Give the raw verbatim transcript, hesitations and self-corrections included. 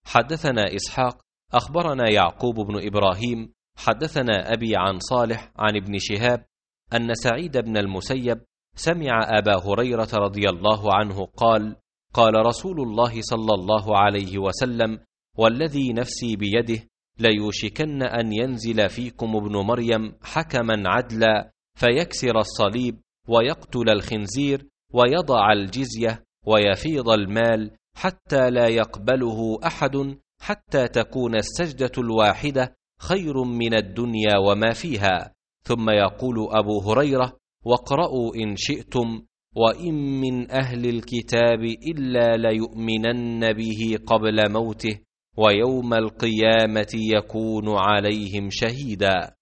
حدثنا إسحاق أخبرنا يعقوب بن إبراهيم حدثنا أبي عن صالح عن ابن شهاب أن سعيد بن المسيب سمع أبا هريرة رضي الله عنه قال: قال رسول الله صلى الله عليه وسلم: والذي نفسي بيده ليوشكن أن ينزل فيكم ابن مريم حكما عدلا فيكسر الصليب ويقتل الخنزير ويضع الجزية ويفيض المال حتى لا يقبله أحد، حتى تكون السجدة الواحدة خير من الدنيا وما فيها. ثم يقول أبو هريرة: واقرأوا إن شئتم: وإن من أهل الكتاب إلا ليؤمنن به قبل موته ويوم القيامة يكون عليهم شهيدا.